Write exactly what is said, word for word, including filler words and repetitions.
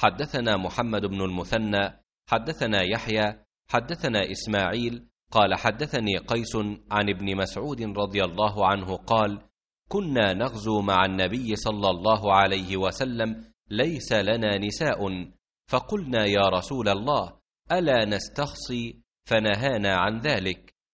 حدثنا محمد بن المثنى حدثنا يحيى حدثنا إسماعيل قال حدثني قيس عن ابن مسعود رضي الله عنه قال: كنا نغزو مع النبي صلى الله عليه وسلم ليس لنا نساء، فقلنا: يا رسول الله، ألا نستخصي؟ فنهانا عن ذلك.